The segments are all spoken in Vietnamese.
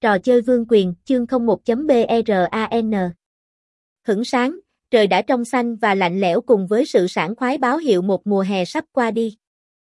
Trò chơi vương quyền, chương 01.BRAN. Hửng sáng, trời đã trong xanh và lạnh lẽo cùng với sự sảng khoái báo hiệu một mùa hè sắp qua đi.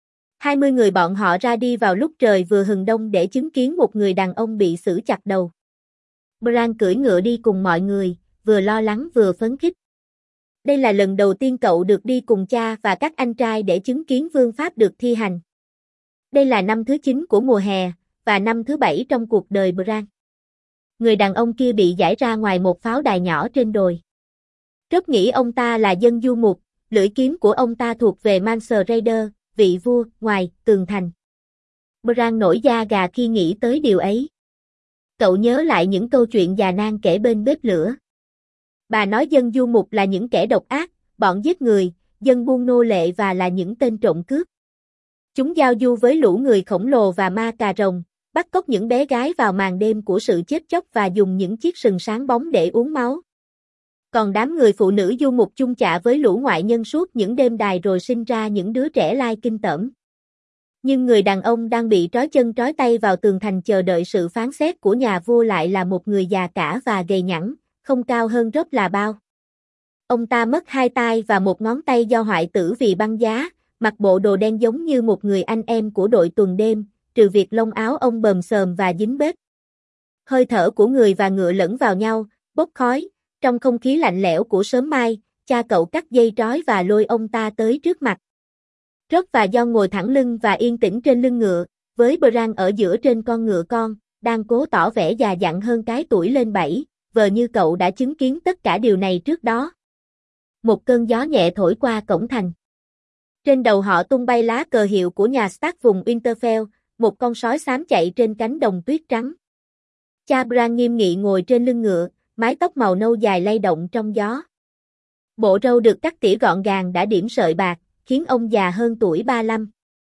20 người bọn họ ra đi vào lúc trời vừa hừng đông để chứng kiến một người đàn ông bị xử chặt đầu. Bran cưỡi ngựa đi cùng mọi người, vừa lo lắng vừa phấn khích. Đây là lần đầu tiên cậu được đi cùng cha và các anh trai để chứng kiến vương pháp được thi hành. Đây là năm thứ 9 của mùa hè, và năm thứ 7 trong cuộc đời Bran. Người đàn ông kia bị giải ra ngoài một pháo đài nhỏ trên đồi. Rất nghĩ ông ta là dân du mục, lưỡi kiếm của ông ta thuộc về Mance Raider, vị vua, ngoài, tường thành. Bran nổi da gà khi nghĩ tới điều ấy. Cậu nhớ lại những câu chuyện già nang kể bên bếp lửa. Bà nói dân du mục là những kẻ độc ác, bọn giết người, dân buôn nô lệ và là những tên trộm cướp. Chúng giao du với lũ người khổng lồ và ma cà rồng, bắt cóc những bé gái vào màn đêm của sự chết chóc và dùng những chiếc sừng sáng bóng để uống máu. Còn đám người phụ nữ du mục chung chạ với lũ ngoại nhân suốt những đêm đài rồi sinh ra những đứa trẻ lai kinh tởm. Nhưng người đàn ông đang bị trói chân trói tay vào tường thành chờ đợi sự phán xét của nhà vua lại là một người già cả và gầy nhẵn, không cao hơn Rob là bao. Ông ta mất 2 tay và một ngón tay do hoại tử vì băng giá, mặc bộ đồ đen giống như một người anh em của đội tuần đêm, trừ việc lông áo ông bờm xờm và dính bết. Hơi thở của người và ngựa lẫn vào nhau, bốc khói, trong không khí lạnh lẽo của sớm mai, cha cậu cắt dây trói và lôi ông ta tới trước mặt. Rob và John ngồi thẳng lưng và yên tĩnh trên lưng ngựa, với Bran ở giữa trên con ngựa con, đang cố tỏ vẻ già dặn hơn cái tuổi lên 7, vờ như cậu đã chứng kiến tất cả điều này trước đó. Một cơn gió nhẹ thổi qua cổng thành. Trên đầu họ tung bay lá cờ hiệu của nhà Stark vùng Winterfell, một con sói xám chạy trên cánh đồng tuyết trắng. Cha Bran nghiêm nghị ngồi trên lưng ngựa, mái tóc màu nâu dài lay động trong gió. Bộ râu được cắt tỉa gọn gàng đã điểm sợi bạc, khiến ông già hơn tuổi 35.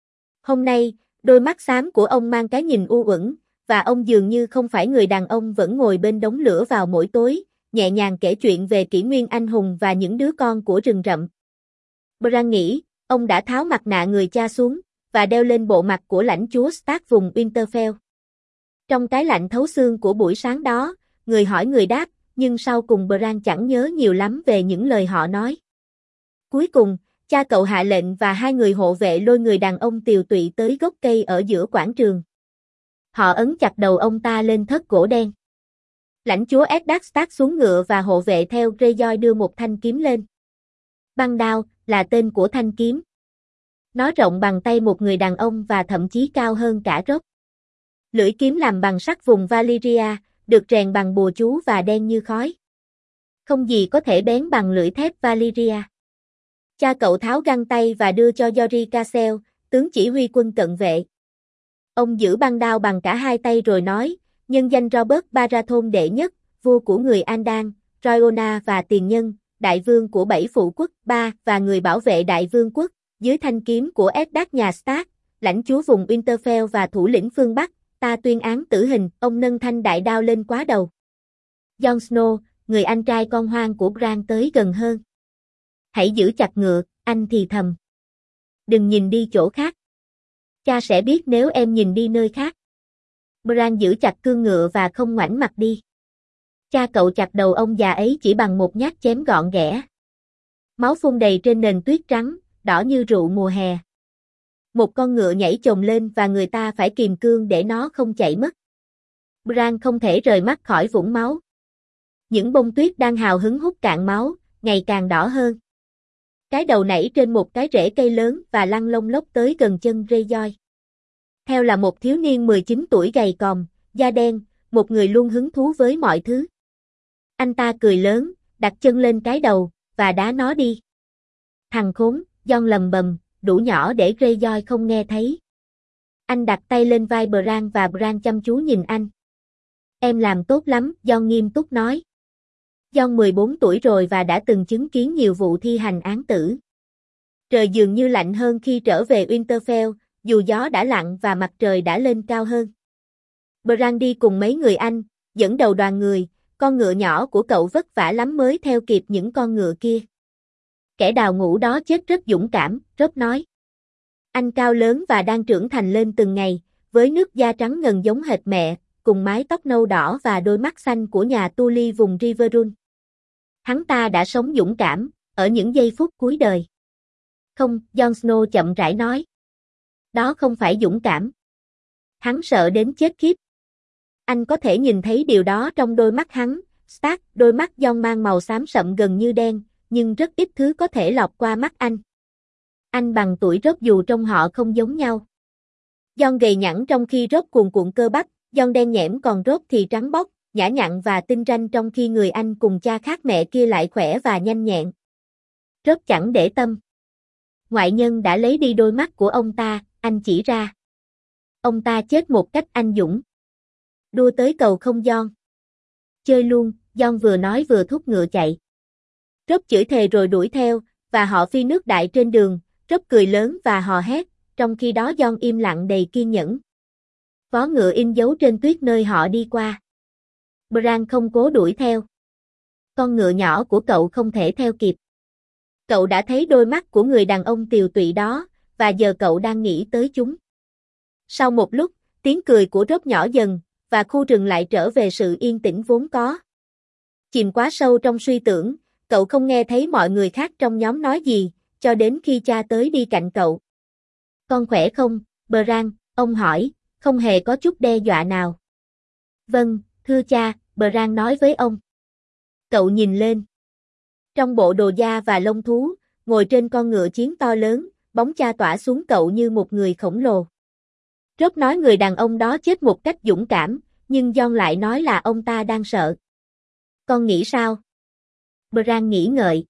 Hôm nay, đôi mắt xám của ông mang cái nhìn u uẩn, và ông dường như không phải người đàn ông vẫn ngồi bên đống lửa vào mỗi tối, nhẹ nhàng kể chuyện về kỷ nguyên anh hùng và những đứa con của rừng rậm. Bran nghĩ, ông đã tháo mặt nạ người cha xuống, và đeo lên bộ mặt của lãnh chúa Stark vùng Winterfell. Trong cái lạnh thấu xương của buổi sáng đó, người hỏi người đáp, nhưng sau cùng Bran chẳng nhớ nhiều lắm về những lời họ nói. Cuối cùng, cha cậu hạ lệnh và 2 người hộ vệ lôi người đàn ông tiều tụy tới gốc cây ở giữa quảng trường. Họ ấn chặt đầu ông ta lên thớt gỗ đen. Lãnh chúa Eddard Stark xuống ngựa và hộ vệ theo Greyjoy đưa một thanh kiếm lên. Băng đao là tên của thanh kiếm. Nó rộng bằng tay một người đàn ông và thậm chí cao hơn cả Rob. Lưỡi kiếm làm bằng sắt vùng Valyria, được rèn bằng bùa chú và đen như khói. Không gì có thể bén bằng lưỡi thép Valyria. Cha cậu tháo găng tay và đưa cho Jory Cassel, tướng chỉ huy quân cận vệ. Ông giữ băng đao bằng cả 2 tay rồi nói, nhân danh Robert Baratheon đệ nhất, vua của người Andan, Rhaenyra và tiền nhân, đại vương của 7 phụ quốc, 3 và người bảo vệ đại vương quốc, dưới thanh kiếm của Eddard nhà Stark, lãnh chúa vùng Winterfell và thủ lĩnh phương Bắc, ta tuyên án tử hình. Ông nâng thanh đại đao lên quá đầu. Jon Snow, người anh trai con hoang của Bran tới gần hơn. Hãy giữ chặt ngựa, anh thì thầm. Đừng nhìn đi chỗ khác. Cha sẽ biết nếu em nhìn đi nơi khác. Bran giữ chặt cương ngựa và không ngoảnh mặt đi. Cha cậu chặt đầu ông già ấy chỉ bằng một nhát chém gọn ghẽ. Máu phun đầy trên nền tuyết trắng, đỏ như rượu mùa hè. Một con ngựa nhảy chồm lên và người ta phải kìm cương để nó không chạy mất. Bran không thể rời mắt khỏi vũng máu. Những bông tuyết đang hào hứng hút cạn máu, ngày càng đỏ hơn. Cái đầu nảy trên một cái rễ cây lớn và lăn lông lốc tới gần chân Greyjoy. Theo là một thiếu niên 19 tuổi gầy còm, da đen, một người luôn hứng thú với mọi thứ. Anh ta cười lớn, đặt chân lên cái đầu, và đá nó đi. Thằng khốn, Jon lầm bầm, đủ nhỏ để Greyjoy không nghe thấy. Anh đặt tay lên vai Bran và Bran chăm chú nhìn anh. Em làm tốt lắm, Jon nghiêm túc nói. Jon 14 tuổi rồi và đã từng chứng kiến nhiều vụ thi hành án tử. Trời dường như lạnh hơn khi trở về Winterfell, dù gió đã lặn và mặt trời đã lên cao hơn. Bran đi cùng mấy người anh, dẫn đầu đoàn người, con ngựa nhỏ của cậu vất vả lắm mới theo kịp những con ngựa kia. Kẻ đào ngũ đó chết rất dũng cảm, Rob nói. Anh cao lớn và đang trưởng thành lên từng ngày, với nước da trắng ngần giống hệt mẹ, cùng mái tóc nâu đỏ và đôi mắt xanh của nhà tu ly vùng Riverrun. Hắn ta đã sống dũng cảm, ở những giây phút cuối đời. Không, Jon Snow chậm rãi nói. Đó không phải dũng cảm. Hắn sợ đến chết khiếp. Anh có thể nhìn thấy điều đó trong đôi mắt hắn, Stark, đôi mắt Jon mang màu xám sậm gần như đen, nhưng rất ít thứ có thể lọt qua mắt anh. Anh bằng tuổi Robb dù trông họ không giống nhau. Jon gầy nhẵn trong khi Robb cuồn cuộn cơ bắp, Jon đen nhẽm còn Robb thì trắng bóc, nhã nhặn và tinh ranh trong khi người anh cùng cha khác mẹ kia lại khỏe và nhanh nhẹn. Robb chẳng để tâm. Ngoại nhân đã lấy đi đôi mắt của ông ta, anh chỉ ra. Ông ta chết một cách anh dũng. Đua tới cầu không Jon. Chơi luôn, Jon vừa nói vừa thúc ngựa chạy. Robb chửi thề rồi đuổi theo, và họ phi nước đại trên đường, Robb cười lớn và hò hét, trong khi đó Jon im lặng đầy kiên nhẫn. Vó ngựa in dấu trên tuyết nơi họ đi qua. Bran không cố đuổi theo. Con ngựa nhỏ của cậu không thể theo kịp. Cậu đã thấy đôi mắt của người đàn ông tiều tụy đó, và giờ cậu đang nghĩ tới chúng. Sau một lúc, tiếng cười của Robb nhỏ dần, và khu rừng lại trở về sự yên tĩnh vốn có. Chìm quá sâu trong suy tưởng, cậu không nghe thấy mọi người khác trong nhóm nói gì, cho đến khi cha tới đi cạnh cậu. Con khỏe không, Bran? Ông hỏi, không hề có chút đe dọa nào. Vâng, thưa cha, Bran nói với ông. Cậu nhìn lên. Trong bộ đồ da và lông thú, ngồi trên con ngựa chiến to lớn, bóng cha tỏa xuống cậu như một người khổng lồ. Robb nói người đàn ông đó chết một cách dũng cảm, nhưng Jon lại nói là ông ta đang sợ. Con nghĩ sao? Bran nghĩ ngợi.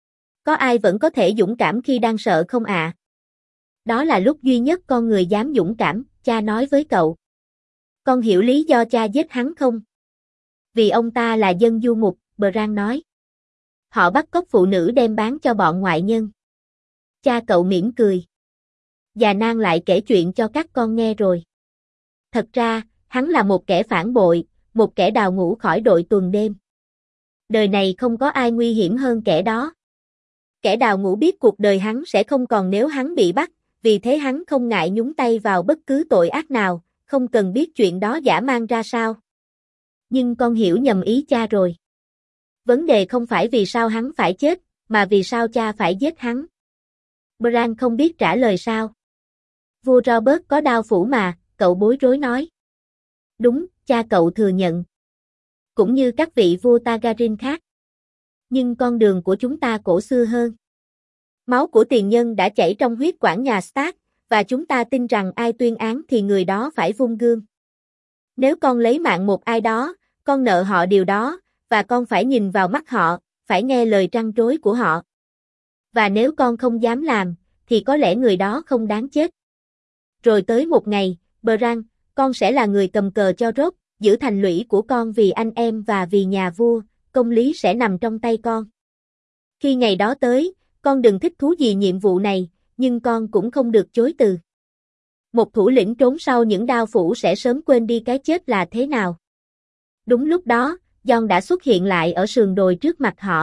Có ai vẫn có thể dũng cảm khi đang sợ không ạ? Đó là lúc duy nhất con người dám dũng cảm, cha nói với cậu. Con hiểu lý do cha giết hắn không? Vì ông ta là dân du mục, Bran nói. Họ bắt cóc phụ nữ đem bán cho bọn ngoại nhân. Cha cậu mỉm cười. Già Nan lại kể chuyện cho các con nghe rồi. Thật ra, hắn là một kẻ phản bội, một kẻ đào ngũ khỏi đội tuần đêm. Đời này không có ai nguy hiểm hơn kẻ đó. Kẻ đào ngũ biết cuộc đời hắn sẽ không còn nếu hắn bị bắt, vì thế hắn không ngại nhúng tay vào bất cứ tội ác nào, không cần biết chuyện đó dã man ra sao. Nhưng con hiểu nhầm ý cha rồi. Vấn đề không phải vì sao hắn phải chết, mà vì sao cha phải giết hắn. Bran không biết trả lời sao. Vua Robert có đao phủ mà, cậu bối rối nói. Đúng, cha cậu thừa nhận. Cũng như các vị vua Targaryen khác. Nhưng con đường của chúng ta cổ xưa hơn. Máu của tiền nhân đã chảy trong huyết quản nhà Stark, và chúng ta tin rằng ai tuyên án thì người đó phải vung gươm. Nếu con lấy mạng một ai đó, con nợ họ điều đó, và con phải nhìn vào mắt họ, phải nghe lời trăn trối của họ. Và nếu con không dám làm, thì có lẽ người đó không đáng chết. Rồi tới một ngày, Bran, con sẽ là người cầm cờ cho Robb, giữ thành lũy của con vì anh em và vì nhà vua, công lý sẽ nằm trong tay con. Khi ngày đó tới, con đừng thích thú gì nhiệm vụ này, nhưng con cũng không được chối từ. Một thủ lĩnh trốn sau những đao phủ sẽ sớm quên đi cái chết là thế nào. Đúng lúc đó, Jon đã xuất hiện lại ở sườn đồi trước mặt họ.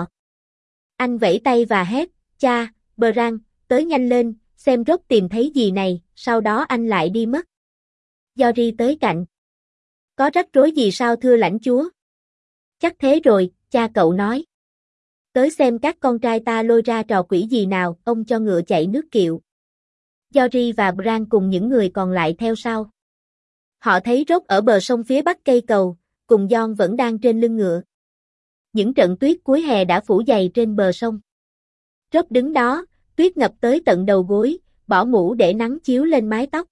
Anh vẫy tay và hét, cha, Bran, tới nhanh lên, xem Robb tìm thấy gì này, sau đó anh lại đi mất. Jory tới cạnh. Có rắc rối gì sao thưa lãnh chúa? Chắc thế rồi, cha cậu nói. Tới xem các con trai ta lôi ra trò quỷ gì nào, ông cho ngựa chạy nước kiệu. Jory và Bran cùng những người còn lại theo sau. Họ thấy Robb ở bờ sông phía bắc cây cầu, cùng Jon vẫn đang trên lưng ngựa. Những trận tuyết cuối hè đã phủ dày trên bờ sông. Robb đứng đó, tuyết ngập tới tận đầu gối, bỏ mũ để nắng chiếu lên mái tóc.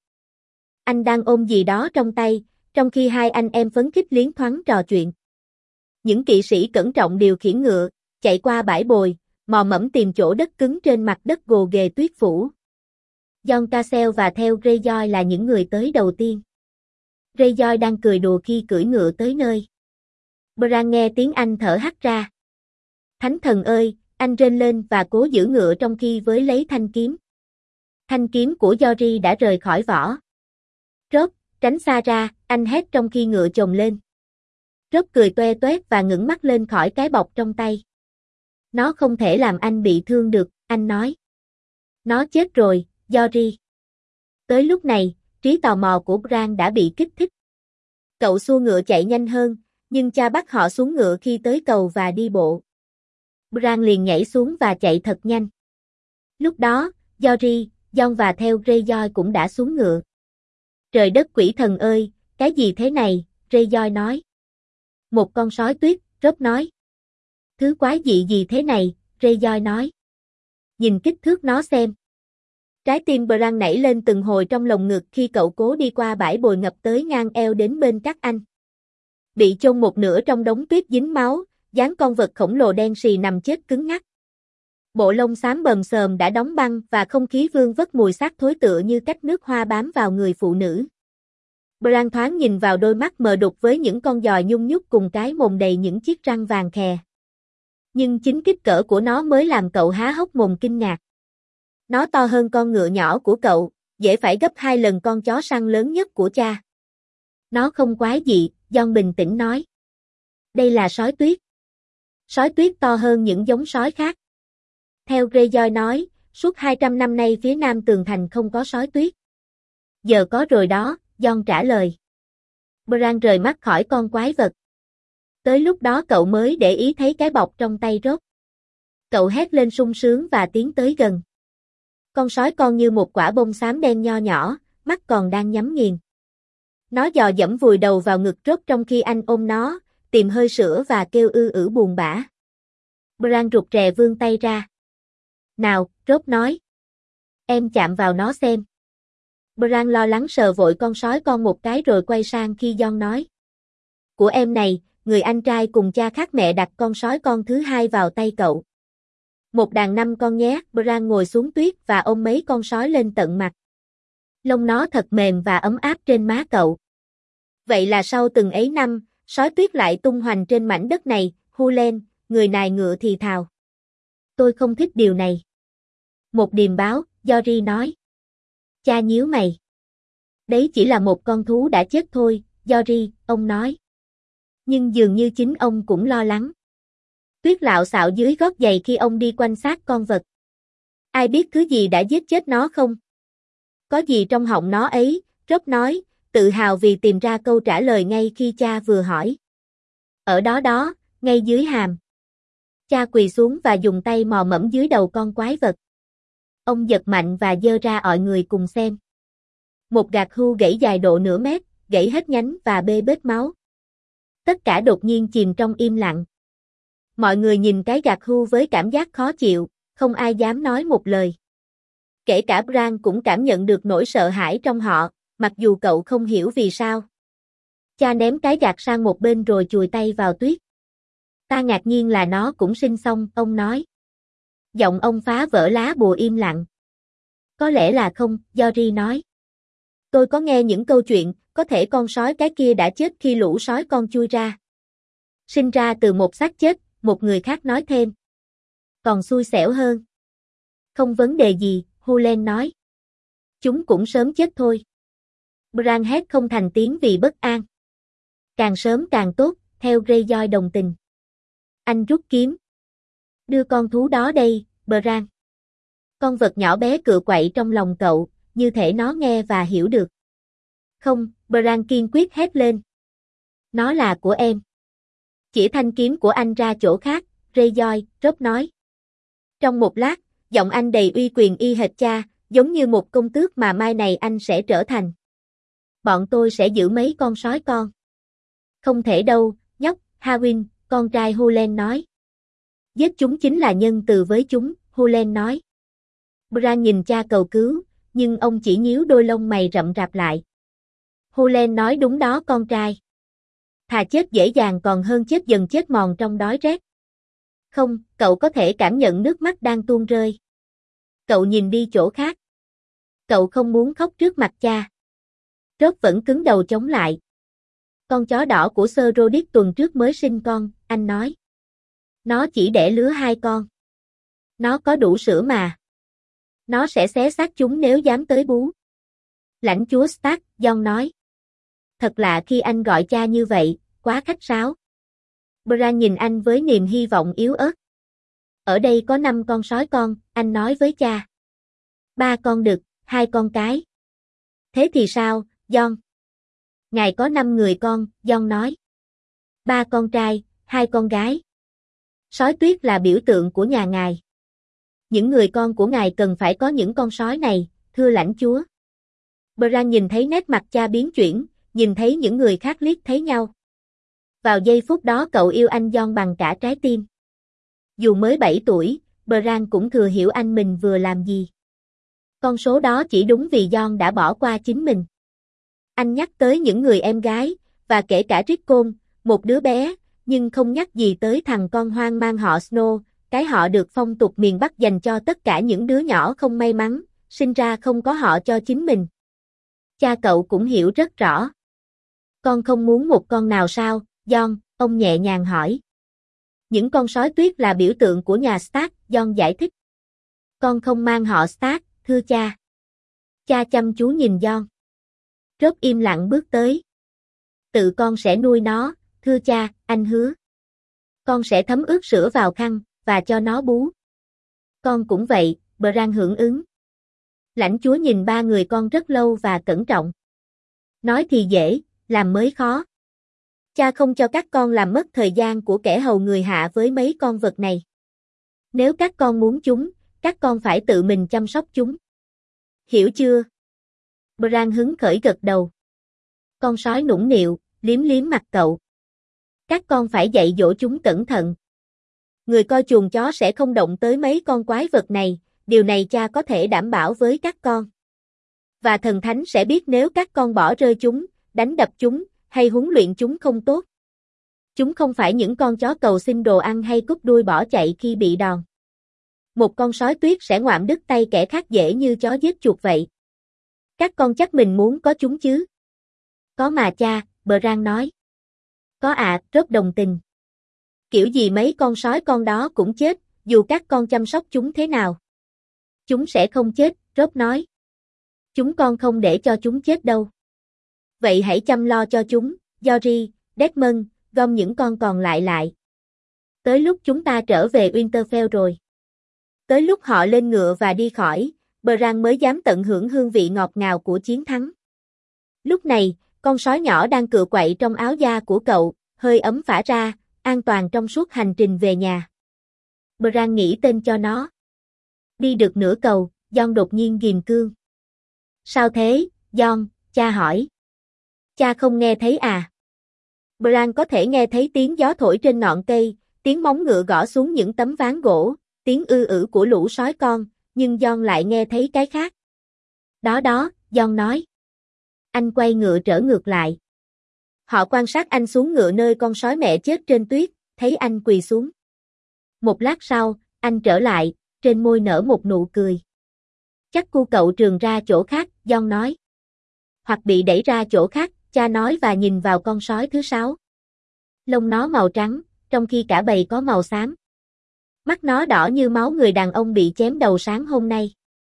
Anh đang ôm gì đó trong tay, trong khi hai anh em phấn khích liến thoáng trò chuyện. Những kỵ sĩ cẩn trọng điều khiển ngựa, chạy qua bãi bồi, mò mẫm tìm chỗ đất cứng trên mặt đất gồ ghề tuyết phủ. Jon Cassel và theo Greyjoy là những người tới đầu tiên. Greyjoy đang cười đùa khi cưỡi ngựa tới nơi. Bran nghe tiếng anh thở hắt ra. Thánh thần ơi, anh rên lên và cố giữ ngựa trong khi với lấy thanh kiếm. Thanh kiếm của Jory đã rời khỏi vỏ. Robb, tránh xa ra, anh hét trong khi ngựa chồm lên. Robb cười toe toét và ngẩng mắt lên khỏi cái bọc trong tay. Nó không thể làm anh bị thương được, anh nói. Nó chết rồi, Jory. Tới lúc này, trí tò mò của Bran đã bị kích thích. Cậu xua ngựa chạy nhanh hơn, nhưng cha bắt họ xuống ngựa khi tới cầu và đi bộ. Bran liền nhảy xuống và chạy thật nhanh. Lúc đó, Yori, Jon và theo Greyjoy cũng đã xuống ngựa. Trời đất quỷ thần ơi, cái gì thế này, Greyjoy nói. Một con sói tuyết, Robb nói. Thứ quái dị gì thế này, Greyjoy nói. Nhìn kích thước nó xem. Trái tim Bran nảy lên từng hồi trong lồng ngực khi cậu cố đi qua bãi bồi ngập tới ngang eo đến bên các anh. Bị chôn một nửa trong đống tuyết dính máu, dáng con vật khổng lồ đen sì nằm chết cứng ngắc. Bộ lông xám bờm xờm đã đóng băng và không khí vương vất mùi xác thối tựa như cách nước hoa bám vào người phụ nữ. Bran thoáng nhìn vào đôi mắt mờ đục với những con giòi nhung nhúc cùng cái mồm đầy những chiếc răng vàng khè. Nhưng chính kích cỡ của nó mới làm cậu há hốc mồm kinh ngạc. Nó to hơn con ngựa nhỏ của cậu, dễ phải gấp 2 lần con chó săn lớn nhất của cha. Nó không quái dị, Jon bình tĩnh nói. Đây là sói tuyết. Sói tuyết to hơn những giống sói khác. Theo Greyjoy nói, suốt 200 năm nay phía nam tường thành không có sói tuyết. Giờ có rồi đó, Jon trả lời. Bran rời mắt khỏi con quái vật. Tới lúc đó cậu mới để ý thấy cái bọc trong tay Robb. Cậu hét lên sung sướng và tiến tới gần. Con sói con như một quả bông xám đen nho nhỏ, mắt còn đang nhắm nghiền. Nó dò dẫm vùi đầu vào ngực Robb trong khi anh ôm nó, tìm hơi sữa và kêu buồn bã. Bran rụt rè vươn tay ra. Nào, Robb nói. Em chạm vào nó xem. Bran lo lắng sờ vội con sói con một cái rồi quay sang khi Jon nói. Của em này, người anh trai cùng cha khác mẹ đặt con sói con thứ hai vào tay cậu. Một đàn 5 con nhé, Bran ngồi xuống tuyết và ôm mấy con sói lên tận mặt. Lông nó thật mềm và ấm áp trên má cậu. Vậy là sau từng ấy năm, sói tuyết lại tung hoành trên mảnh đất này, Hulen, người nài ngựa thì thào. Tôi không thích điều này. Một điềm báo, Yori nói. Cha nhíu mày. Đấy chỉ là một con thú đã chết thôi, Yori, ông nói. Nhưng dường như chính ông cũng lo lắng. Tuyết lạo xạo dưới gót giày khi ông đi quanh xác con vật. Ai biết thứ gì đã giết chết nó không? Có gì trong họng nó ấy, Robb nói, tự hào vì tìm ra câu trả lời ngay khi cha vừa hỏi. Ở đó đó, ngay dưới hàm. Cha quỳ xuống và dùng tay mò mẫm dưới đầu con quái vật. Ông giật mạnh và giơ ra mọi người cùng xem. Một gạt hưu gãy dài độ nửa mét, gãy hết nhánh và bê bết máu. Tất cả đột nhiên chìm trong im lặng. Mọi người nhìn cái gạt hưu với cảm giác khó chịu, không ai dám nói một lời. Kể cả Bran cũng cảm nhận được nỗi sợ hãi trong họ, mặc dù cậu không hiểu vì sao. Cha ném cái gạt sang một bên rồi chùi tay vào tuyết. Ta ngạc nhiên là nó cũng sinh xong, ông nói. Giọng ông phá vỡ lá bùa im lặng. Có lẽ là không, Yori nói. Tôi có nghe những câu chuyện, có thể con sói cái kia đã chết khi lũ sói con chui ra. Sinh ra từ một xác chết, một người khác nói thêm. Còn xui xẻo hơn. Không vấn đề gì, Hulen nói. Chúng cũng sớm chết thôi. Bran hét không thành tiếng vì bất an. Càng sớm càng tốt, theo Greyjoy đồng tình. Anh rút kiếm. Đưa con thú đó đây, Bran. Con vật nhỏ bé cựa quậy trong lòng cậu, như thể nó nghe và hiểu được. Không, Bran kiên quyết hét lên. Nó là của em. Chỉ thanh kiếm của anh ra chỗ khác, Greyjoy, Robb nói. Trong một lát, giọng anh đầy uy quyền y hệt cha, giống như một công tước mà mai này anh sẽ trở thành. Bọn tôi sẽ giữ mấy con sói con. Không thể đâu, nhóc, Harwin, con trai Hulen nói. Giết chúng chính là nhân từ với chúng, Hulen nói. Bran nhìn cha cầu cứu, nhưng ông chỉ nhíu đôi lông mày rậm rạp lại. Hulen nói đúng đó con trai. Thà chết dễ dàng còn hơn chết dần chết mòn trong đói rét. Không, cậu có thể cảm nhận nước mắt đang tuôn rơi. Cậu nhìn đi chỗ khác. Cậu không muốn khóc trước mặt cha. Robb vẫn cứng đầu chống lại. Con chó đỏ của Sir Rodrik tuần trước mới sinh con, anh nói. Nó chỉ đẻ lứa 2 con. Nó có đủ sữa mà. Nó sẽ xé xác chúng nếu dám tới bú. Lãnh chúa Stark, Jon nói. Thật lạ khi anh gọi cha như vậy, quá khách sáo. Bran nhìn anh với niềm hy vọng yếu ớt. Ở đây có 5 con sói con, anh nói với cha. 3 con đực, 2 con cái. Thế thì sao, Jon? Ngài có 5 người con, Jon nói. 3 con trai, 2 con gái. Sói tuyết là biểu tượng của nhà ngài. Những người con của ngài cần phải có những con sói này, thưa lãnh chúa. Bran nhìn thấy nét mặt cha biến chuyển, nhìn thấy những người khác liếc thấy nhau. Vào giây phút đó cậu yêu anh Jon bằng cả trái tim. Dù mới 7 tuổi, Bran cũng thừa hiểu anh mình vừa làm gì. Con số đó chỉ đúng vì Jon đã bỏ qua chính mình. Anh nhắc tới những người em gái, và kể cả Rickon, một đứa bé, nhưng không nhắc gì tới thằng con hoang mang họ Snow, cái họ được phong tục miền Bắc dành cho tất cả những đứa nhỏ không may mắn, sinh ra không có họ cho chính mình. Cha cậu cũng hiểu rất rõ. Con không muốn một con nào sao, Jon, ông nhẹ nhàng hỏi. Những con sói tuyết là biểu tượng của nhà Stark, Jon giải thích. Con không mang họ Stark, thưa cha. Cha chăm chú nhìn Jon. Robb im lặng bước tới. Tự con sẽ nuôi nó, thưa cha, anh hứa. Con sẽ thấm ướt sữa vào khăn, và cho nó bú. Con cũng vậy, Bran hưởng ứng. Lãnh chúa nhìn 3 người con rất lâu và cẩn trọng. Nói thì dễ, làm mới khó. Cha không cho các con làm mất thời gian của kẻ hầu người hạ với mấy con vật này. Nếu các con muốn chúng, các con phải tự mình chăm sóc chúng. Hiểu chưa? Bran hứng khởi gật đầu. Con sói nũng nịu, liếm liếm mặt cậu. Các con phải dạy dỗ chúng cẩn thận. Người coi chuồng chó sẽ không động tới mấy con quái vật này, điều này cha có thể đảm bảo với các con. Và thần thánh sẽ biết nếu các con bỏ rơi chúng, đánh đập chúng, hay huấn luyện chúng không tốt. Chúng không phải những con chó cầu xin đồ ăn hay cúp đuôi bỏ chạy khi bị đòn. Một con sói tuyết sẽ ngoạm đứt tay kẻ khác dễ như chó giết chuột vậy. Các con chắc mình muốn có chúng chứ? Có mà cha, Bran nói. Có ạ, rất đồng tình. Kiểu gì mấy con sói con đó cũng chết, dù các con chăm sóc chúng thế nào. Chúng sẽ không chết, Robb nói. Chúng con không để cho chúng chết đâu. Vậy hãy chăm lo cho chúng, Jory, Desmond, gom những con còn lại. Tới lúc chúng ta trở về Winterfell rồi. Tới lúc họ lên ngựa và đi khỏi, Bran mới dám tận hưởng hương vị ngọt ngào của chiến thắng. Lúc này, con sói nhỏ đang cựa quậy trong áo da của cậu, hơi ấm phả ra, an toàn trong suốt hành trình về nhà. Bran nghĩ tên cho nó. Đi được nửa cầu, Jon đột nhiên ghim cương. Sao thế, Jon? Cha hỏi. Cha không nghe thấy à? Bran có thể nghe thấy tiếng gió thổi trên ngọn cây, tiếng móng ngựa gõ xuống những tấm ván gỗ, tiếng ư ử của lũ sói con, nhưng Jon lại nghe thấy cái khác. Đó, Jon nói. Anh quay ngựa trở ngược lại. Họ quan sát anh xuống ngựa nơi con sói mẹ chết trên tuyết, thấy anh quỳ xuống. Một lát sau, anh trở lại, trên môi nở một nụ cười. Chắc cu cậu trường ra chỗ khác, Jon nói. Hoặc bị đẩy ra chỗ khác, cha nói và nhìn vào con sói thứ 6. Lông nó màu trắng, trong khi cả bầy có màu xám. Mắt nó đỏ như máu người đàn ông bị chém đầu sáng hôm nay.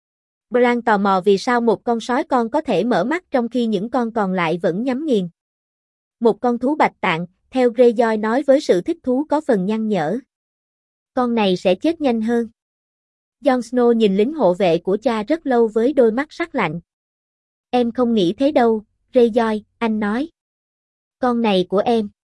Bran tò mò vì sao một con sói con có thể mở mắt trong khi những con còn lại vẫn nhắm nghiền. Một con thú bạch tạng, theo Greyjoy nói với sự thích thú có phần nhăn nhở. Con này sẽ chết nhanh hơn. Jon Snow nhìn lính hộ vệ của cha rất lâu với đôi mắt sắc lạnh. Em không nghĩ thế đâu, Greyjoy, anh nói. Con này của em.